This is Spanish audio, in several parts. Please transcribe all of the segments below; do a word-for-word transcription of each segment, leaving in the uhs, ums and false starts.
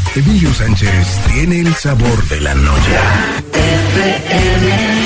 Emilio Sánchez tiene el sabor de la noche. F M.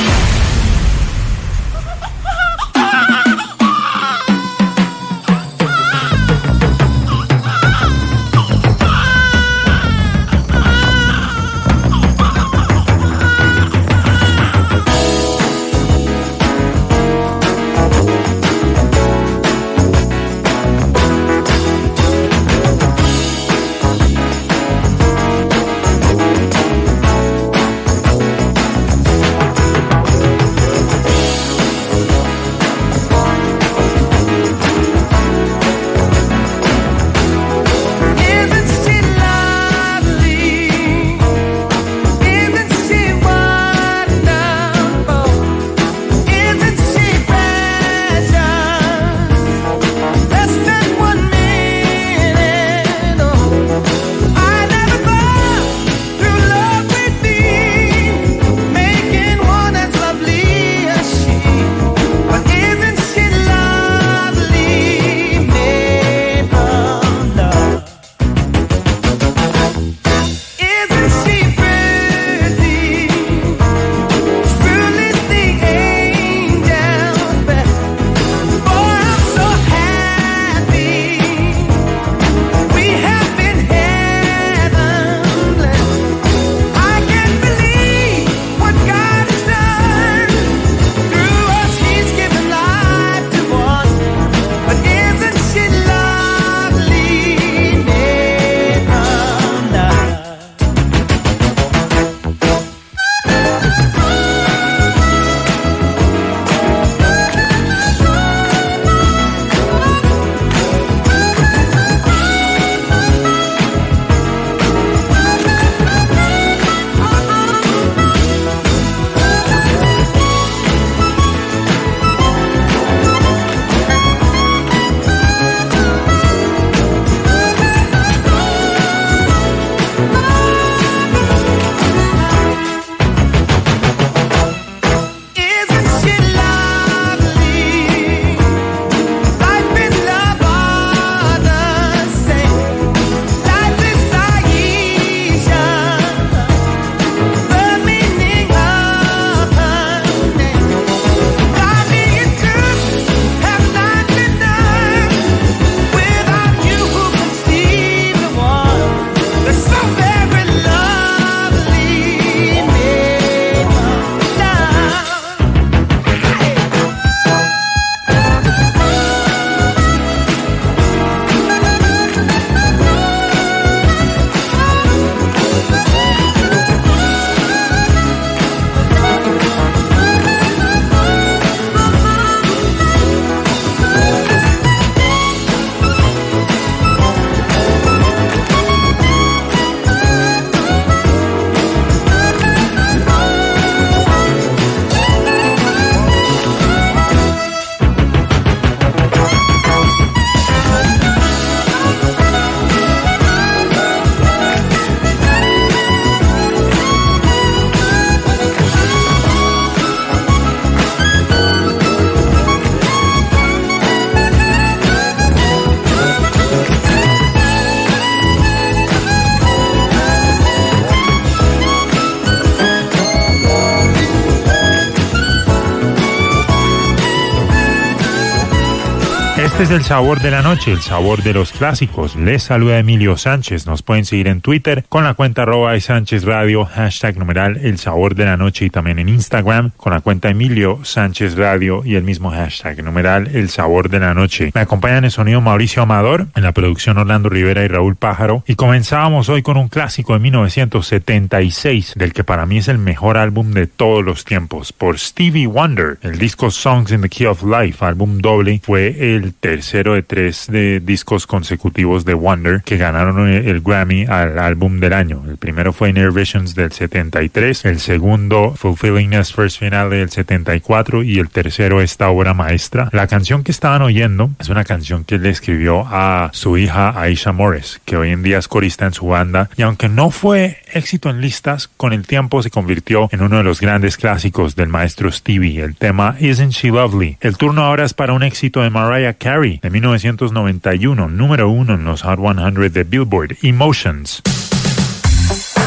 Este es el sabor de la noche, el sabor de los clásicos. Les saluda Emilio Sánchez. Nos pueden seguir en Twitter con la cuenta arroba Sánchez Radio, hashtag numeral el sabor de la noche, y también en Instagram con la cuenta Emilio Sánchez Radio y el mismo hashtag numeral el sabor de la noche. Me acompañan en el sonido Mauricio Amador, en la producción Orlando Rivera y Raúl Pájaro, y comenzábamos hoy con un clásico de mil novecientos setenta y seis, del que para mí es el mejor álbum de todos los tiempos, por Stevie Wonder. El disco Songs in the Key of Life, álbum doble, fue el tercero de tres de discos consecutivos de Wonder que ganaron el Grammy al álbum del año. El primero fue Inner Visions del setenta y tres, el segundo Fulfillingness First Finale del setenta y cuatro y el tercero esta obra maestra. La canción que estaban oyendo es una canción que le escribió a su hija Aisha Morris, que hoy en día es corista en su banda, y aunque no fue éxito en listas, con el tiempo se convirtió en uno de los grandes clásicos del maestro Stevie, el tema Isn't She Lovely. El turno ahora es para un éxito de Mariah Carey de mil novecientos noventa y uno, número uno en los Hot cien de Billboard, Emotions.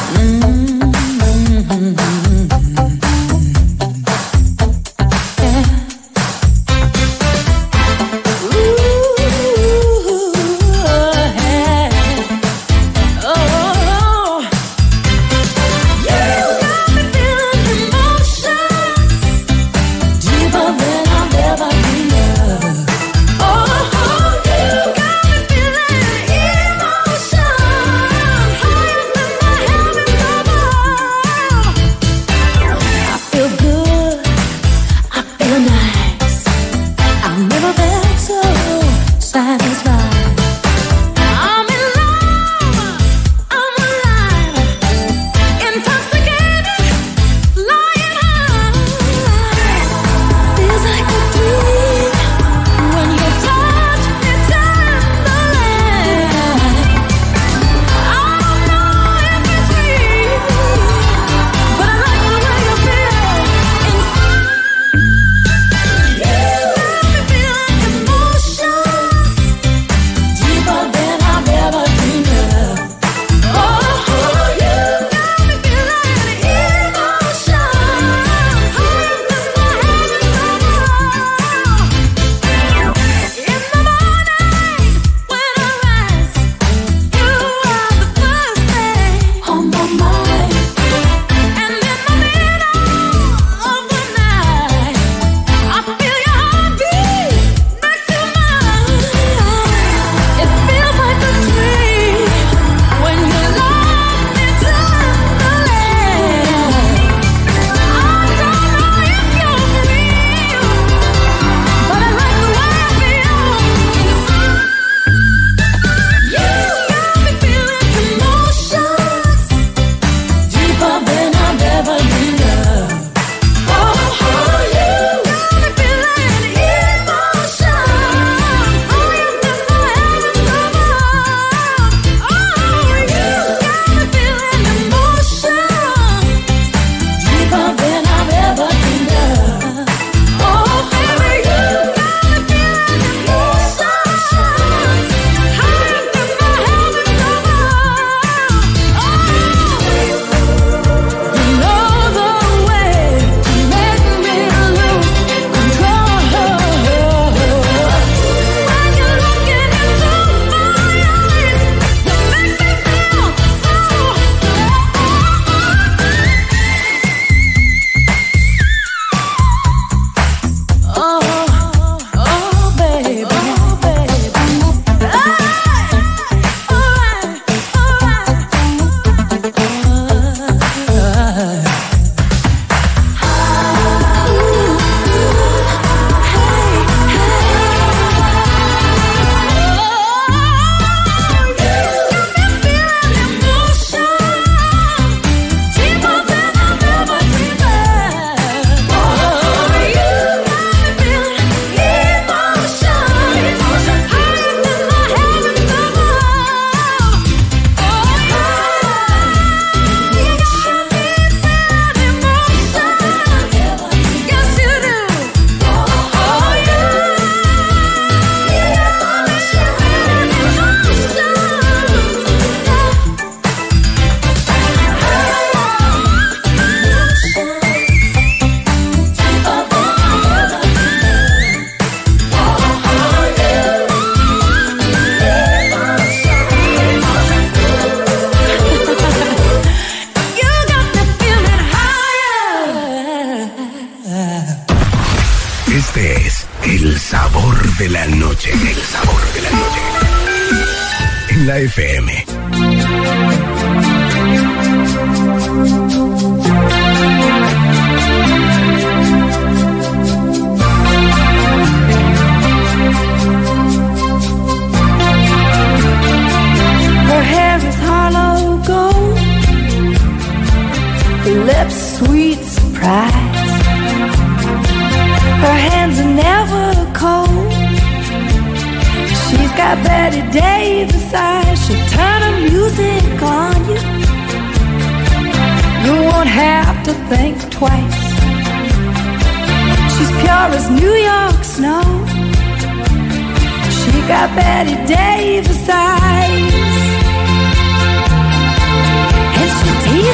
Este es el sabor de la noche, el sabor de la noche. En la F M. Her hair is hollow gold, her lips sweet surprise. Her hands are never cold. She's got Betty Davis eyes. She'll turn her music on you. You won't have to think twice. She's pure as New York snow. She got Betty Davis eyes. And she'll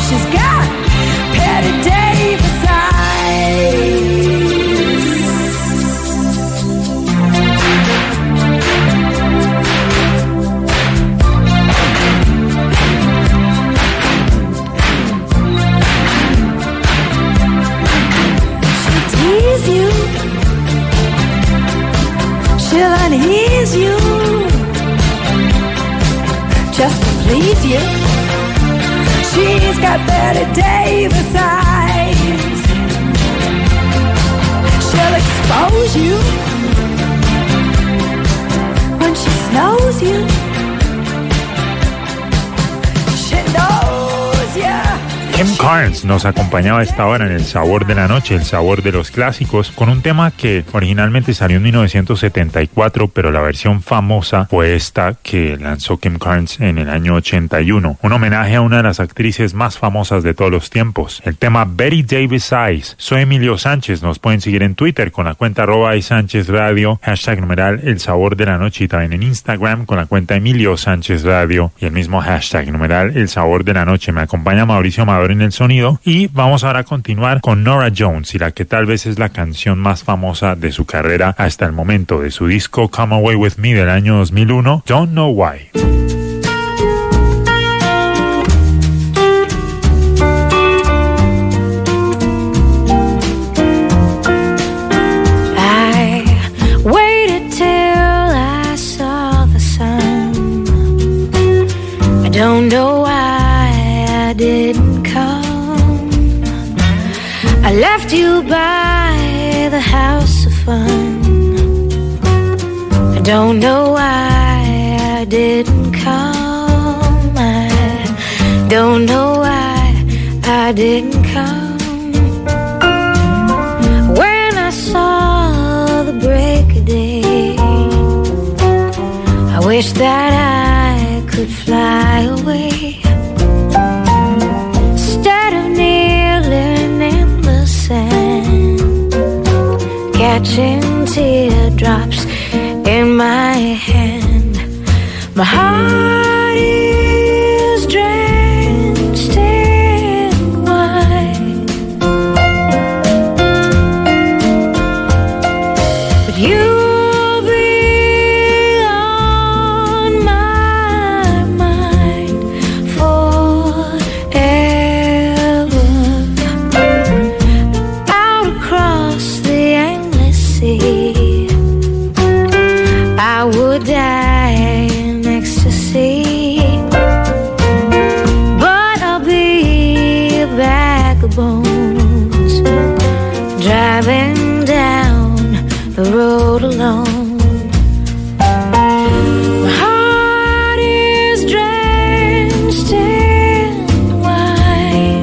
she's got Betty Davis eyes. She'll tease you, she'll unease you, just to please you. She's got Betty Davis eyes. She'll expose you when she snows you. She knows ya. Kim Carnes nos acompañaba a esta hora en El Sabor de la Noche, el sabor de los clásicos, con un tema que originalmente salió en mil novecientos setenta y cuatro, pero la versión famosa fue esta que lanzó Kim Carnes en el año ochenta y uno, un homenaje a una de las actrices más famosas de todos los tiempos, el tema Betty Davis Eyes. Soy Emilio Sánchez, nos pueden seguir en Twitter con la cuenta arroba Sánchez Radio, hashtag numeral El Sabor de la Noche, y también en Instagram con la cuenta Emilio Sánchez Radio y el mismo hashtag numeral El Sabor de la Noche. Me acompaña Mauricio Amador en el sonido y vamos ahora a continuar con Norah Jones y la que tal vez es la canción más famosa de su carrera hasta el momento, de su disco Come Away With Me del año dos mil uno, Don't Know Why. I waited till I saw the sun. I don't know why I didn't come. I left you by the house of fun. I don't know why I didn't come. I don't know why I didn't come. When I saw the break of day, I wish that I could fly away. Instead of kneeling in the sand, catching teardrops in my hand, my heart is drenched in wine. But you'll be on my mind forever. Out across the endless sea, I would die in ecstasy, but I'll be a bag of bones, driving down the road alone. My heart is drenched in wine,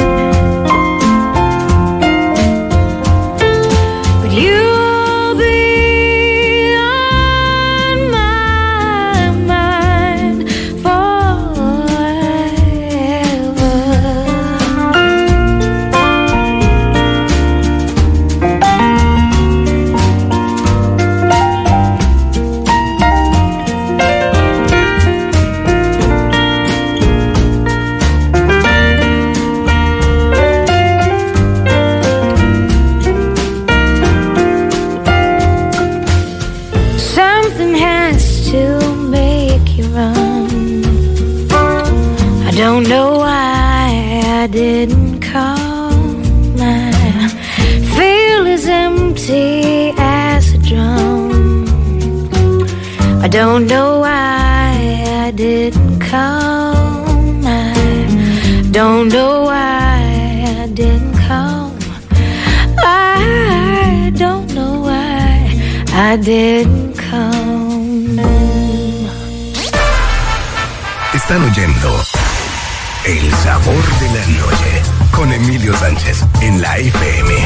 but you'll be on my mind forever. Something has to make you run. I don't know why I didn't come. I feel as empty as a drum. I don't know why I didn't come. I don't know why I didn't come. I don't know why I didn't come. Están oyendo El Sabor de la Noche con Emilio Sánchez en la F M.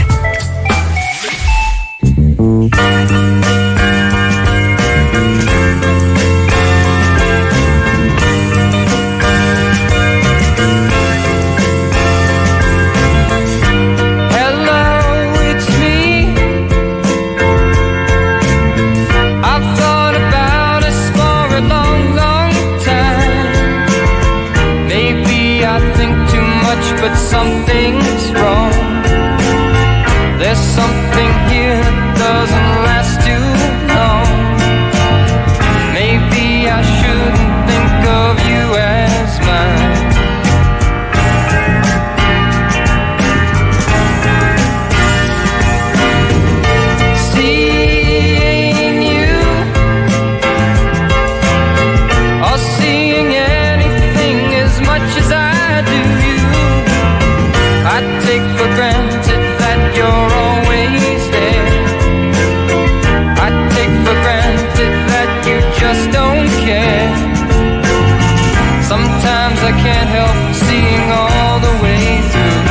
Much can't help seeing all the way through.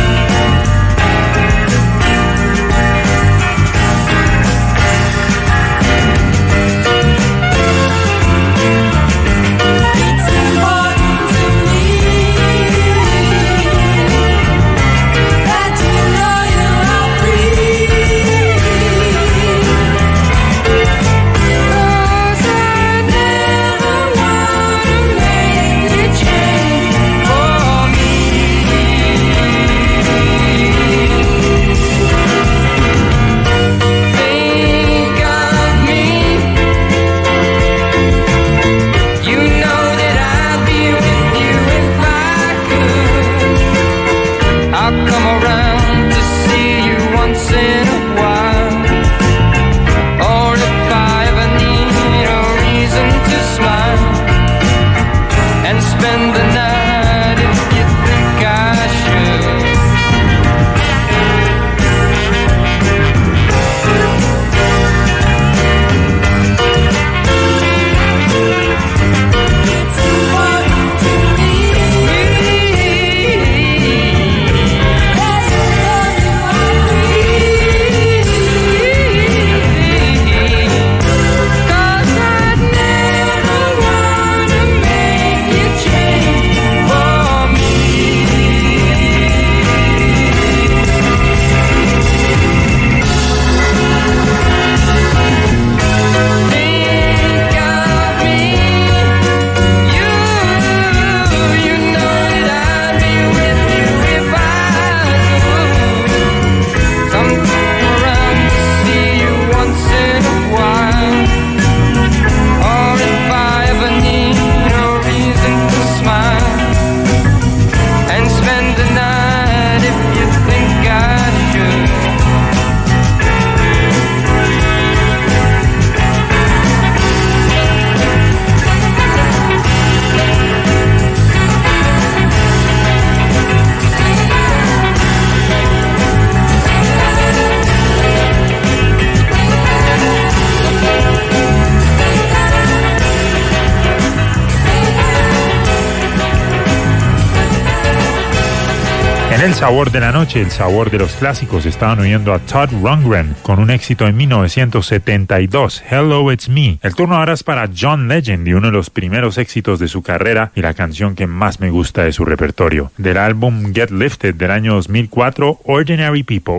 El sabor de la noche, el sabor de los clásicos. Estaban oyendo a Todd Rundgren con un éxito en mil novecientos setenta y dos, Hello It's Me. El turno ahora es para John Legend y uno de los primeros éxitos de su carrera y la canción que más me gusta de su repertorio. Del álbum Get Lifted del año dos mil cuatro, Ordinary People.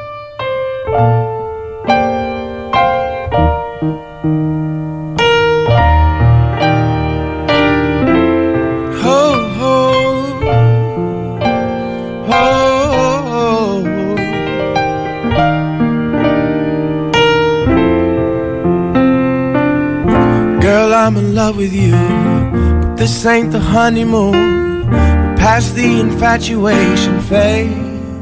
I'm in love with you, but this ain't the honeymoon. We're past the infatuation phase.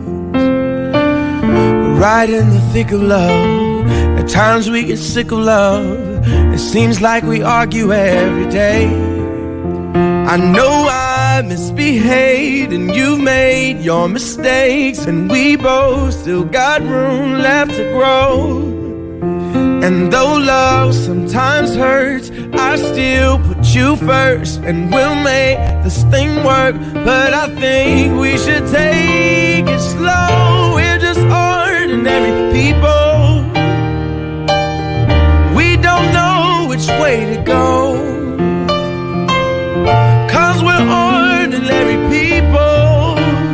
We're right in the thick of love. At times we get sick of love. It seems like we argue every day. I know I misbehaved and you've made your mistakes, and we both still got room left to grow. And though love sometimes hurts, I still put you first, and we'll make this thing work. But I think we should take it slow. We're just ordinary people. We don't know which way to go, 'cause we're ordinary people.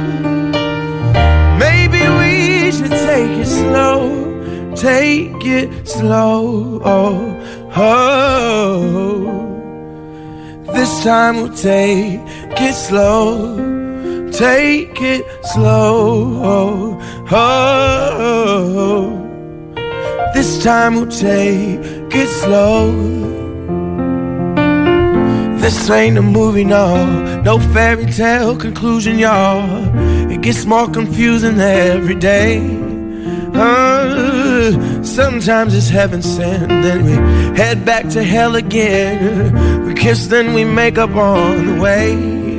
Maybe we should take it slow. Take it slow, oh, oh. This time we'll take it slow. Take it slow, oh, oh. This time we'll take it slow. This ain't a movie, no, no fairy tale conclusion, y'all. It gets more confusing every day. Uh, sometimes it's heaven sent, then we head back to hell again. We kiss, then we make up on the way.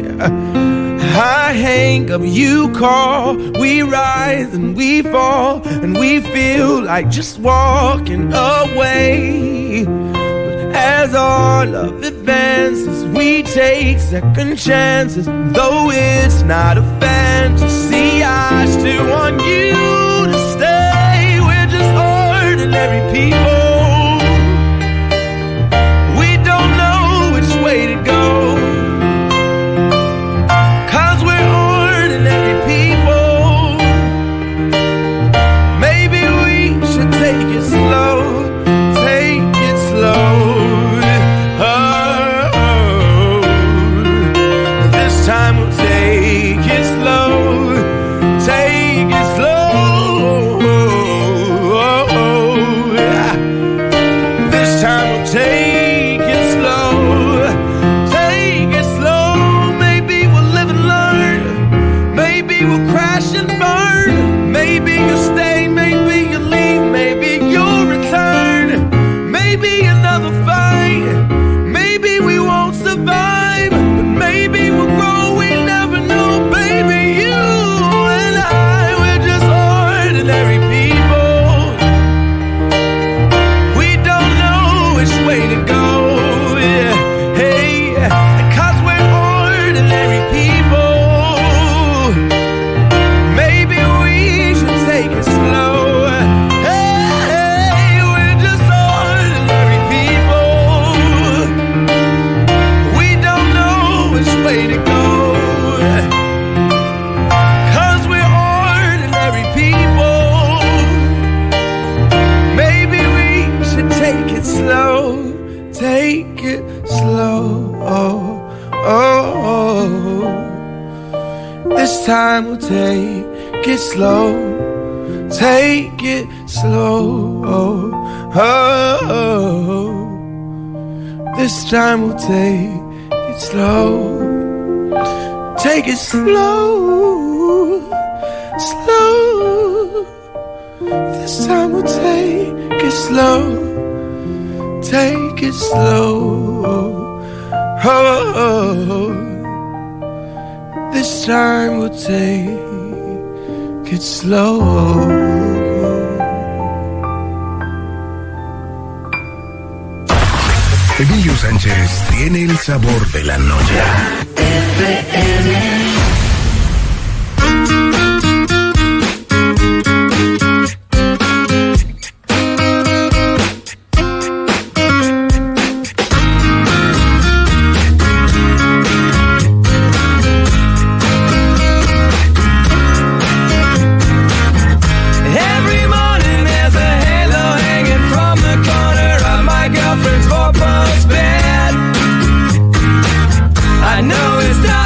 I hang up, you call, we rise and we fall, and we feel like just walking away. But as all of it advances, we take second chances. Though it's not a fantasy, I still want you to stay. We're just ordinary people. We don't know which way to go, 'cause we're ordinary people. Maybe we should take it slow, take it slow. Oh, this time we'll take it slow, take it slow. This time we'll take it slow, take it slow. Maybe we'll live and learn, maybe we'll crash and burn. Maybe you'll stay, maybe you'll leave, maybe you'll return. Maybe another fight, maybe we won't survive, but maybe we'll grow, we never know. Baby, you and I, we're just ordinary people. We don't know which way to go, yeah. Hey, 'cause we're ordinary people. Maybe we should take it slow. Hey, we're just ordinary people. We don't know which way to go, 'cause we're ordinary people. Maybe we should take it slow, take it slow. Oh, oh, oh. This time we'll take it slow, take it slow. Oh, oh, oh. This time we'll take it slow, take it slow, slow. This time we'll take it slow, take it slow. Oh, oh. This time we'll take it slow. Emilio Sánchez tiene el sabor de la noche. Every morning there's a halo hanging from the corner of my girlfriend's four-post bed. I know it's not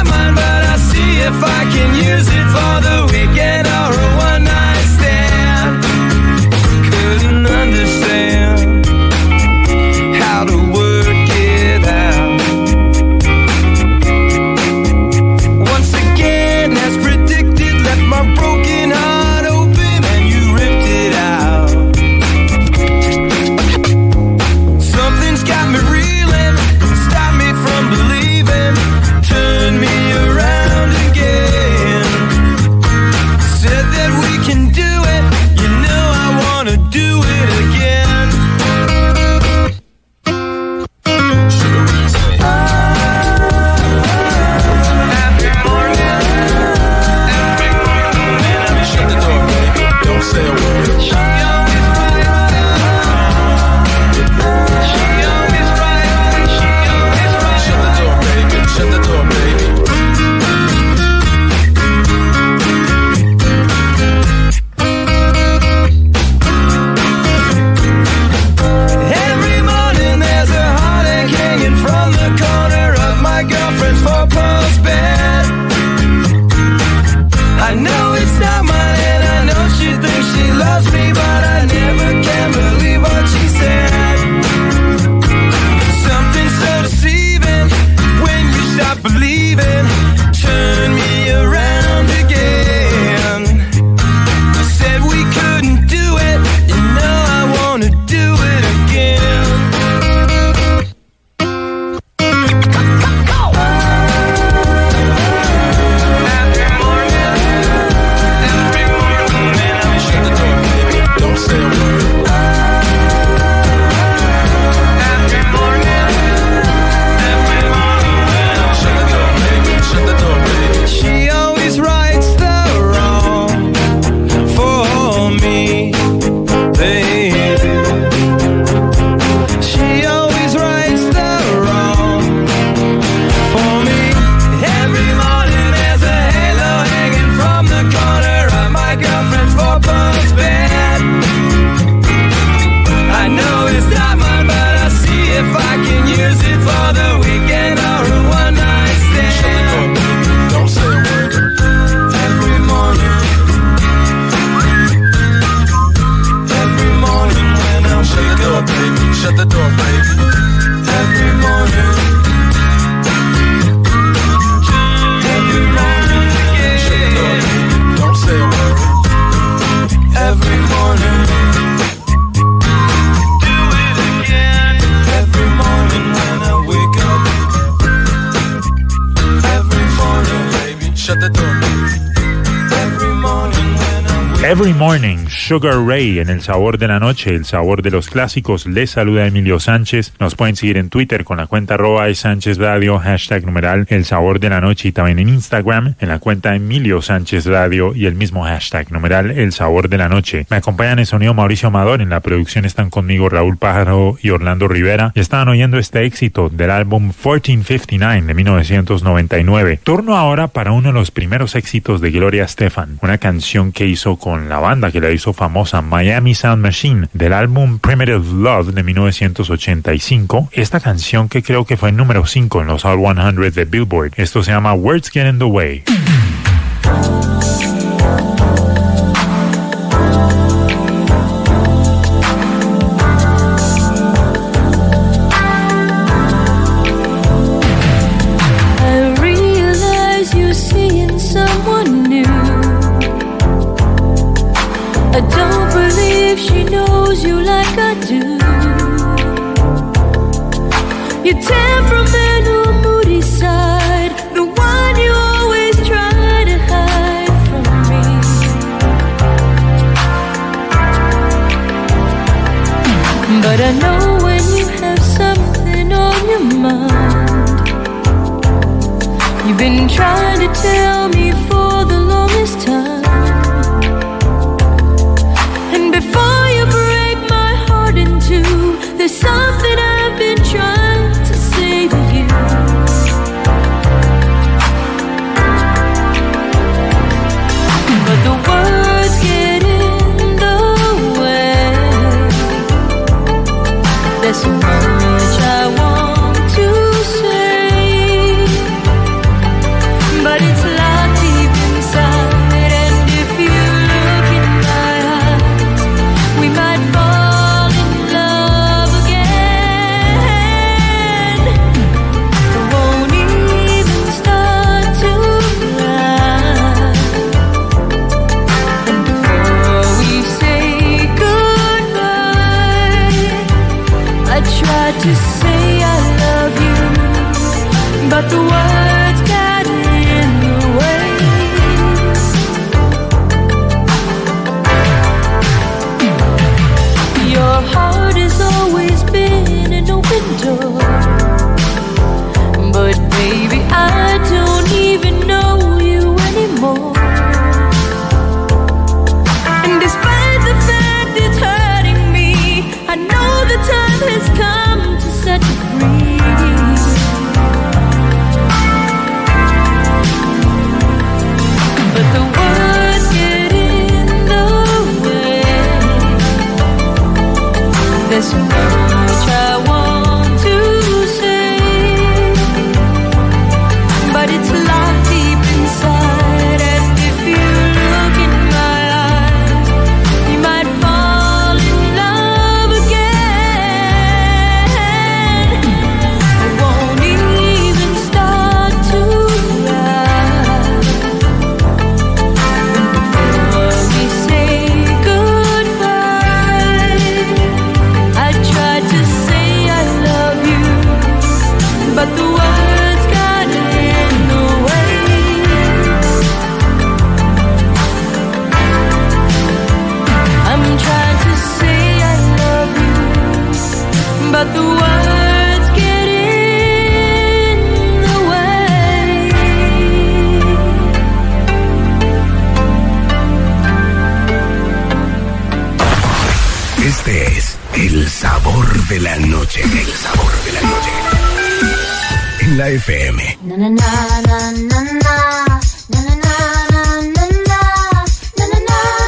Every Morning, Sugar Ray en El Sabor de la Noche, el sabor de los clásicos. Les saluda Emilio Sánchez. Nos pueden seguir en Twitter con la cuenta arroba Sánchez Radio, hashtag numeral El Sabor de la Noche, y también en Instagram en la cuenta Emilio Sánchez Radio y el mismo hashtag numeral El Sabor de la Noche. Me acompañan en sonido Mauricio Amador, en la producción están conmigo Raúl Pájaro y Orlando Rivera, y estaban oyendo este éxito del álbum mil cuatrocientos cincuenta y nueve de mil novecientos noventa y nueve. Turno ahora para uno de los primeros éxitos de Gloria Estefan, una canción que hizo con la banda que la hizo famosa, Miami Sound Machine, del álbum Primitive Love de mil novecientos ochenta y cinco. Esta canción que creo que fue el número cinco en los Hot cien de Billboard. Esto se llama Words Get in the Way. I don't believe she knows you like I do. Your temperamental, moody side, the one you always try to hide from me. But I know when you have something on your mind. You've been trying to tell me for the longest time. Before you break my heart in two, there's something I've been trying to say to you. But the words get in the way. There's so much I want to say, but it's locked deep inside. And if you look in my eyes, we might fall in love again. I won't even start to cry. And before we say goodbye, I tried to say I love you, but the words got in the way. Your heart has always been an open door, but baby, I don't even know you anymore. And despite the fact it's hurting me, I know the time has come to set you free. But the words get in the way. There's so much I want to say, but it's locked deep inside. And if you look in my eyes, you might fall in love again. I won't even start to cry. Before we say goodbye, I tried to say I love you, but the words got in the way. I'm trying to say I love you, but the words get in the way. Este es El Sabor de la Noche. El Sabor de la Noche. En la F M. Na na na na na na na na na na na na na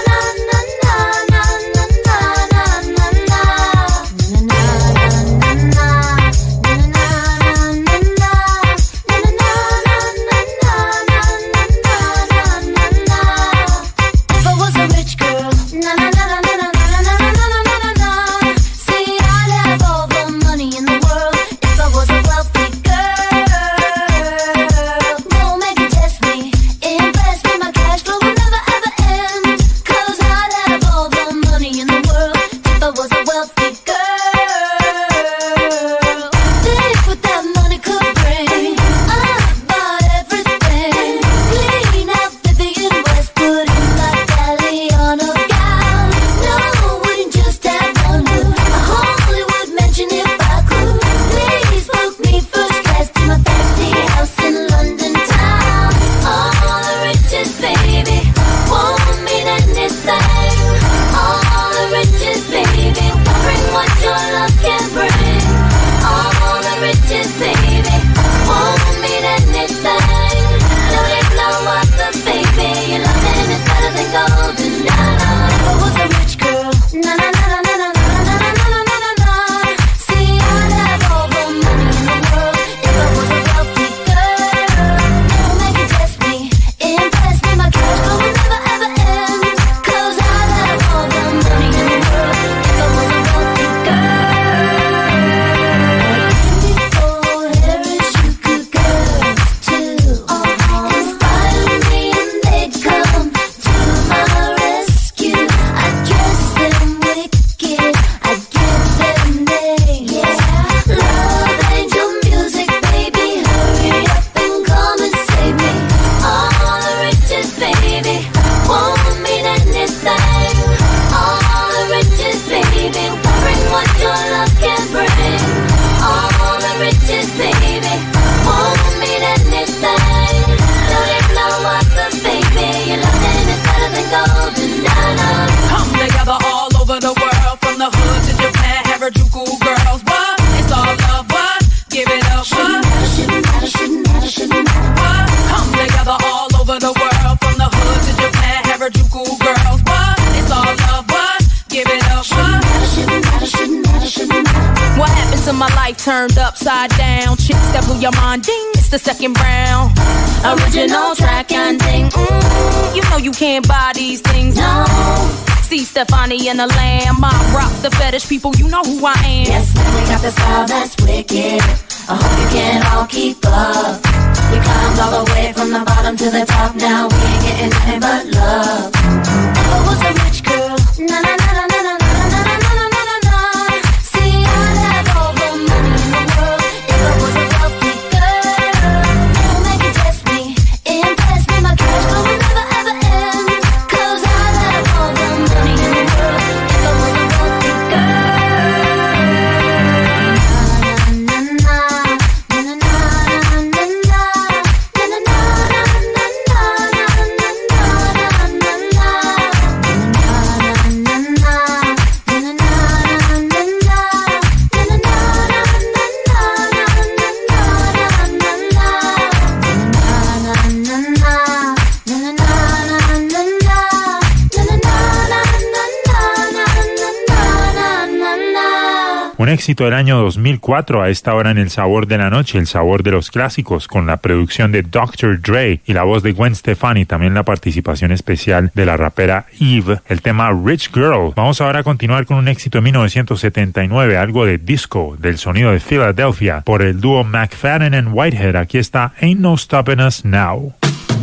If I was a rich girl, na na na na na na na na na na na, say I'd have all the money in the world. If I was a wealthy girl, no, maybe test me. life turned upside down. Chicks that blew your mind, ding, it's the second round. Original track and ding, mm, you know you can't buy these things, no. See Stefani and the Lamb, I rock the fetish people, you know who I am. Yes, man, we got the style that's wicked. I hope you can all keep up. We climbed all the way from the bottom to the top. Now we ain't getting nothing but love. Never was a rich girl, na na na na na na na na na na na na. See, I'd have all the money in the world if I was a wealthy girl. Never make you test me, impress me, my cash flow will never ever end. 'Cause I'd have all the money in the world if I was a wealthy girl. Un éxito del año dos mil cuatro a esta hora en El Sabor de la Noche, el sabor de los clásicos, con la producción de doctor Dre y la voz de Gwen Stefani, también la participación especial de la rapera Eve, el tema Rich Girl. Vamos ahora a continuar con un éxito de mil novecientos setenta y nueve, algo de disco, del sonido de Philadelphia, por el dúo McFadden and Whitehead. Aquí está Ain't No Stopping Us Now.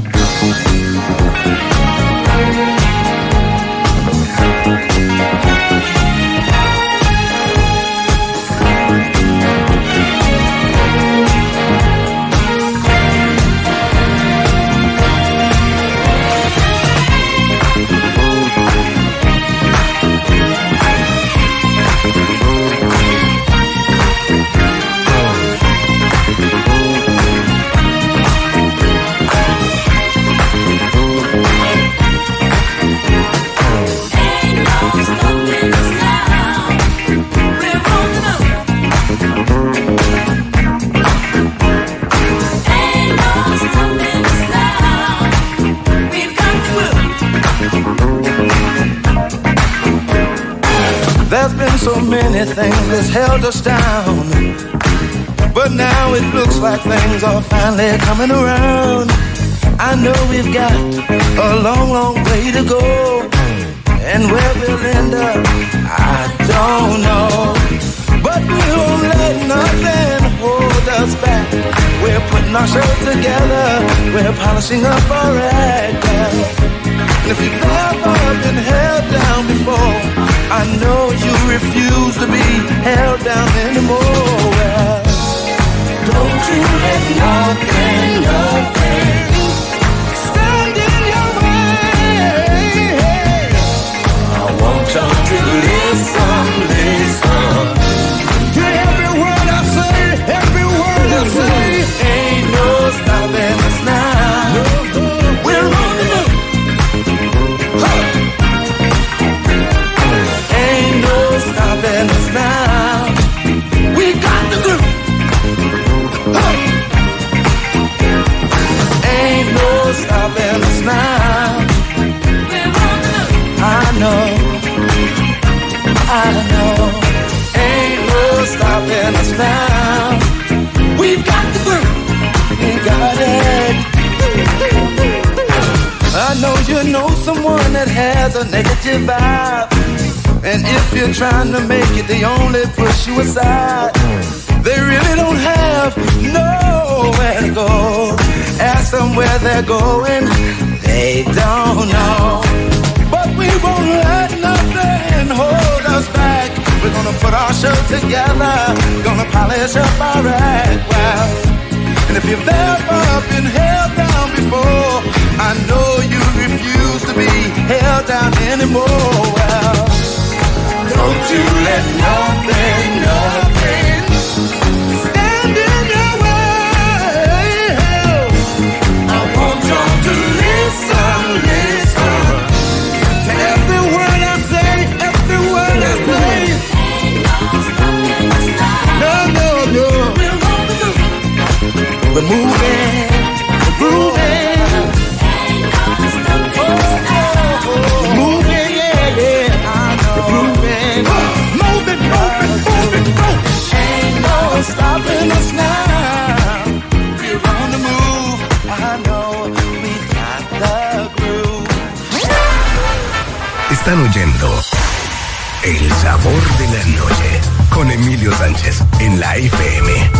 There's been so many things that's held us down, but now it looks like things are finally coming around. I know we've got a long, long way to go, and where we'll end up, I don't know. But we won't let nothing hold us back. We're putting our show together, we're polishing up our act. And if you've ever been held down before, I know you refuse to be held down anymore. Well, don't you let nothing, nothing stand in your way. I want y'all to listen, listen to every word I say, every word I say. Ain't no stopping us now. We're on the move. Ain't no stopping us now. We got the groove. Hey. Ain't no stopping us now. I know, I know. Ain't no stopping us now. We've got the groove. We got it. I know you know someone that has a negative vibe, and if you're trying to make it, they only push you aside. They really don't have nowhere to go. Ask them where they're going, they don't know. But we won't let nothing hold us back. We're gonna put our show together, gonna polish up our act. Well, and if you've ever been held down before, I know you refuse to be held down anymore. Well, don't you let nothing, nothing stand in your way. I want y'all to listen, listen to every word I say, every word I say. No, no, no. We're moving, we're grooving. Oh, oh, oh. We're moving, yeah, yeah. I know. We're grooving. Moving Están oyendo El Sabor de la Noche con Emilio Sánchez en la F M.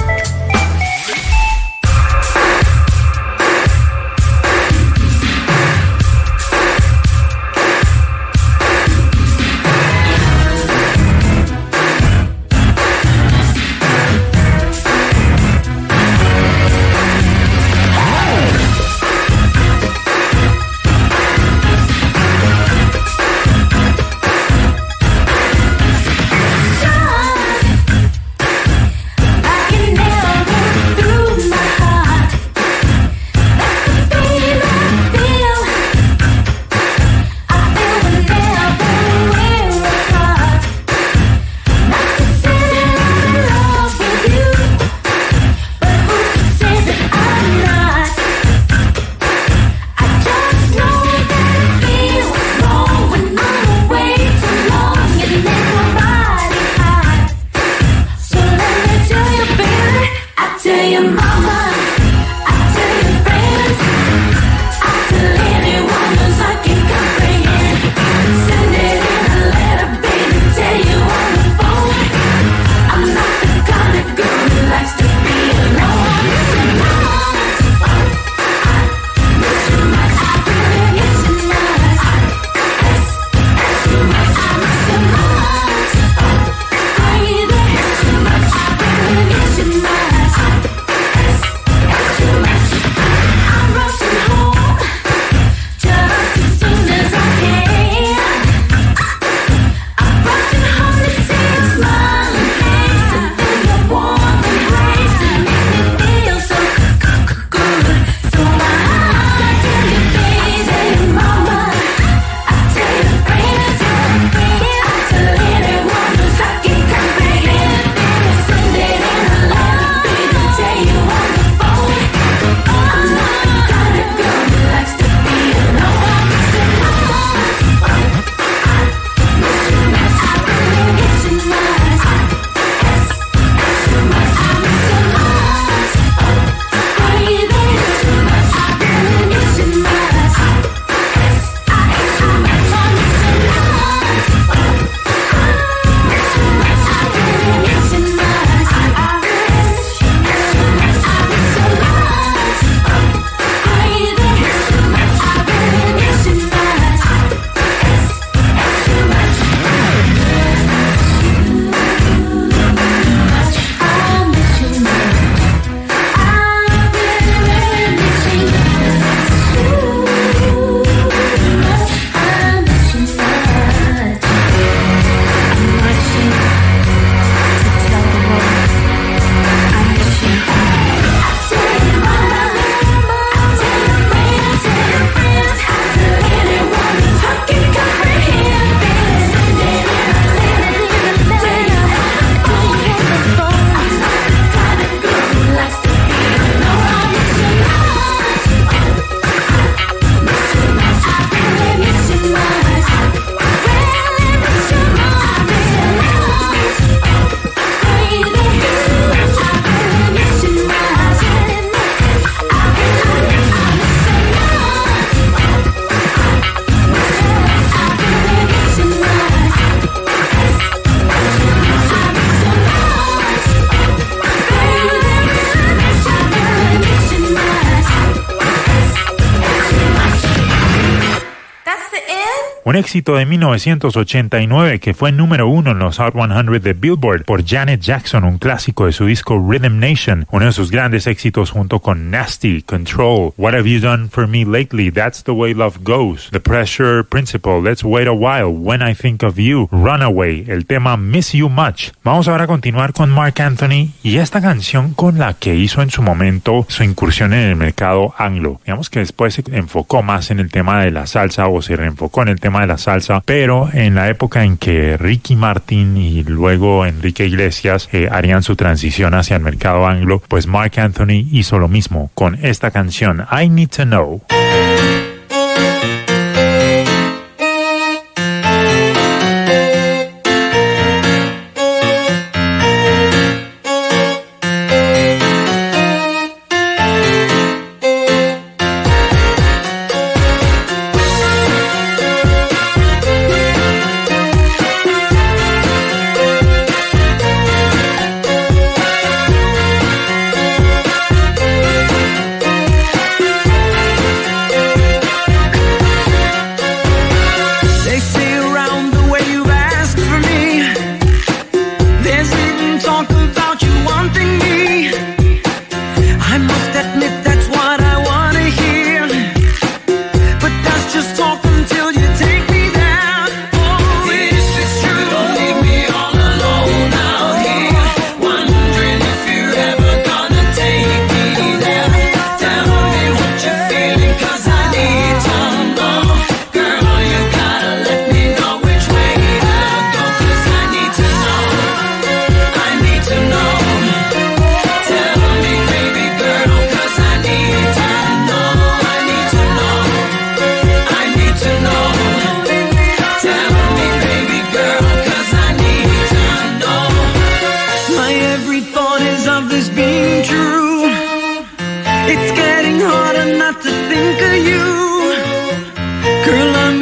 Un éxito de mil novecientos ochenta y nueve que fue número uno en los Hot cien de Billboard por Janet Jackson, un clásico de su disco Rhythm Nation, uno de sus grandes éxitos junto con Nasty, Control, What Have You Done For Me Lately, That's the Way Love Goes, The Pressure Principle, Let's Wait a While, When I Think of You, Runaway, el tema Miss You Much. Vamos ahora a continuar con Marc Anthony y esta canción con la que hizo en su momento su incursión en el mercado anglo. Digamos que después se enfocó más en el tema de la salsa o se reenfocó en el tema de la salsa, pero en la época en que Ricky Martin y luego Enrique Iglesias eh, harían su transición hacia el mercado anglo, pues Marc Anthony hizo lo mismo con esta canción, I Need to Know.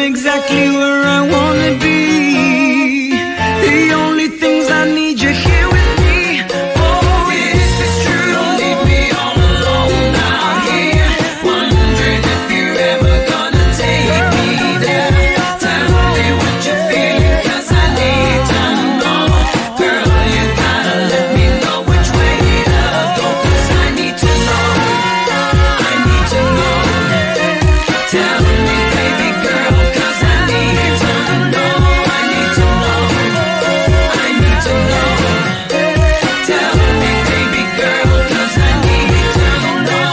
exactly where I wanna be. The only things I need you here with me. Oh, if it's true, don't leave me all alone out here, wondering if you're ever gonna take me there. Tell me what you're feeling, 'cause I need to know. Girl, you gotta let me know which way to go, 'cause I need to know. I need to know. Tell me, baby girl, 'cause I need to know. I need to know. I need to know. Tell me, baby girl, 'cause I need to know.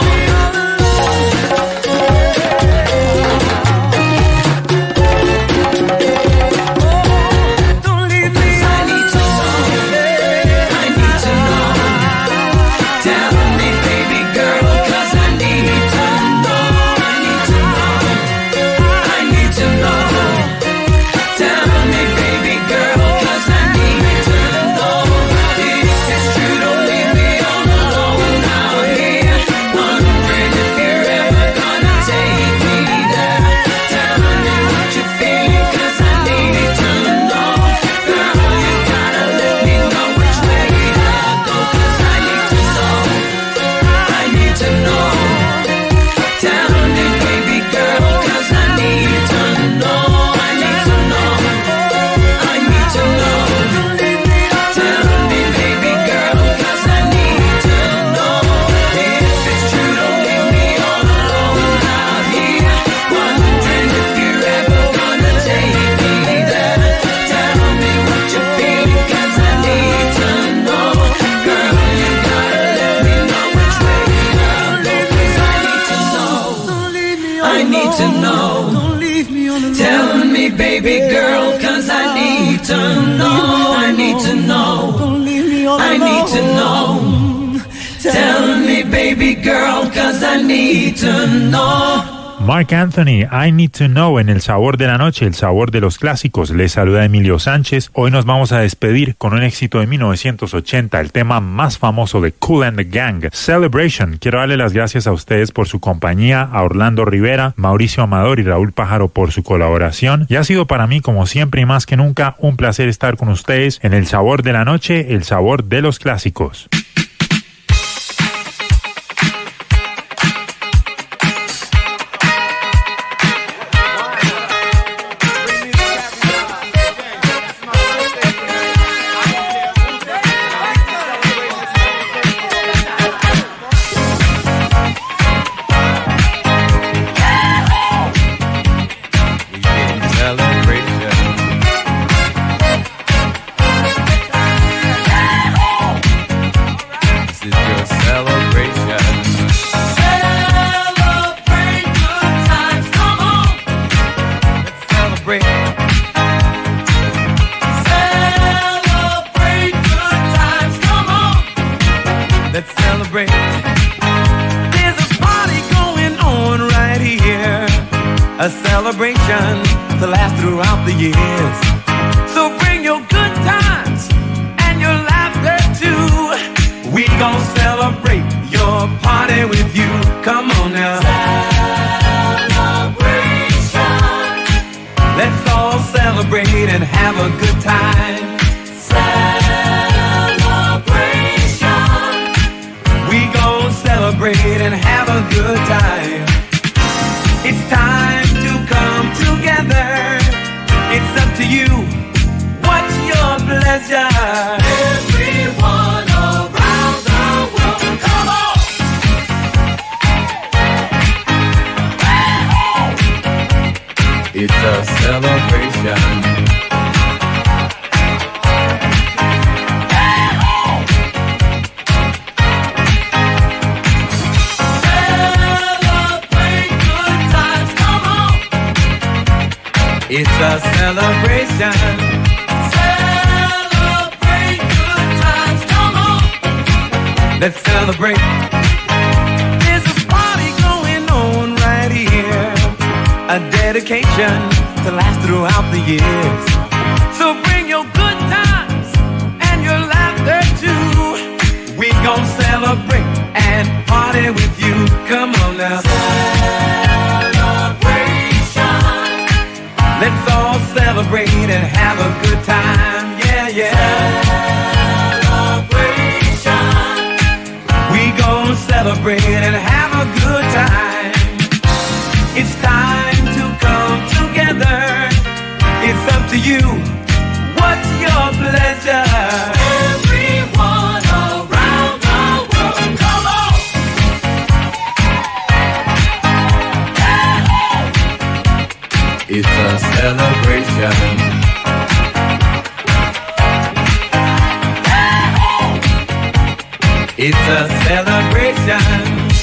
Don't leave me. I need to know. I need to know. Tell me, baby girl, 'cause I need to know. I need to know. I need to know. Tell me, baby girl, 'cause I need to know. If it's true, don't leave me all alone out here, wondering if you're ever gonna take me there. Tell me what you're feeling, 'cause I need to know. Girl, you gotta let me know which way to go, 'cause I need to know. I need to know. Tell me, baby girl, 'cause I need to know. I need to know. I need to know. Tell me, baby girl, 'cause I need to know. If it's true, don't leave me all alone out here, wondering if you're ever gonna take me there. Tell me what you're feeling, 'cause I need to know. Girl, you gotta let me know which way to go, 'cause I need to know. I need to know. Tell me, baby girl, 'cause I need to know. I need to know. I need to know. Tell me, baby girl, 'cause I need to know. Mark Anthony, I Need to Know en El Sabor de la Noche, el sabor de los clásicos. Les saluda Emilio Sánchez. Hoy nos vamos a despedir con un éxito de mil novecientos ochenta, el tema más famoso de Kool and the Gang, Celebration. Quiero darle las gracias a ustedes por su compañía, a Orlando Rivera, Mauricio Amador y Raúl Pájaro por su colaboración. Y ha sido para mí, como siempre y más que nunca, un placer estar con ustedes en El Sabor de la Noche, el sabor de los clásicos. A celebration to last throughout the years. So bring your good times and your laughter too. We gon' celebrate your party with you. Come on now. Celebration. Let's all celebrate and have a good time. Celebration. We gon' celebrate and have a good time. It's time to come together. It's up to you. What's your pleasure? Everyone around the world, come on! It's a celebration. It's a celebration. Celebrate good times, come on. Let's celebrate. There's a party going on right here. A dedication to last throughout the years. So bring your good times and your laughter too. We gon' celebrate and party with you. Come on now. Celebration. Let's all celebrate and have a good time. Yeah, yeah. Celebration. We gonna celebrate and have a good time. It's time to come together. It's up to you. What's your pleasure? Everyone around the world, come on. It's a celebration. It's a celebration.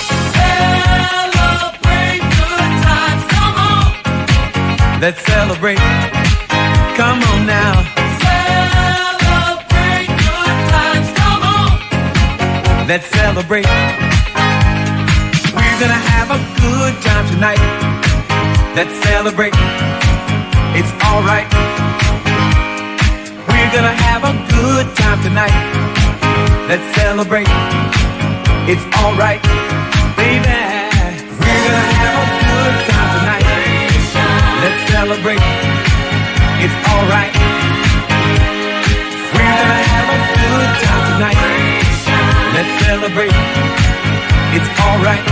Celebrate good times, come on. Let's celebrate. Come on now. Celebrate good times, come on. Let's celebrate. We're gonna have a good time tonight. Let's celebrate. It's alright. We're gonna have a good time tonight. Let's celebrate. It's alright, baby. We're gonna have a good time tonight. Let's celebrate. It's alright. We're gonna have a good time tonight. Let's celebrate. It's alright.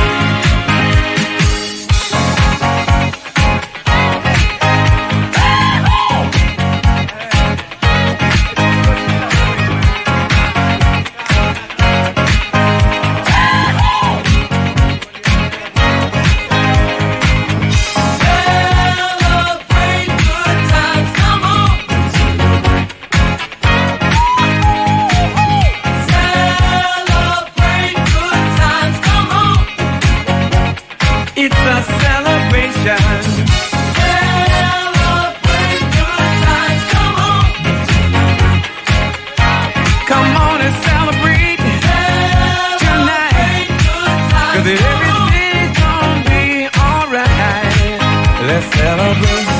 Everything's gonna be alright. Let's celebrate.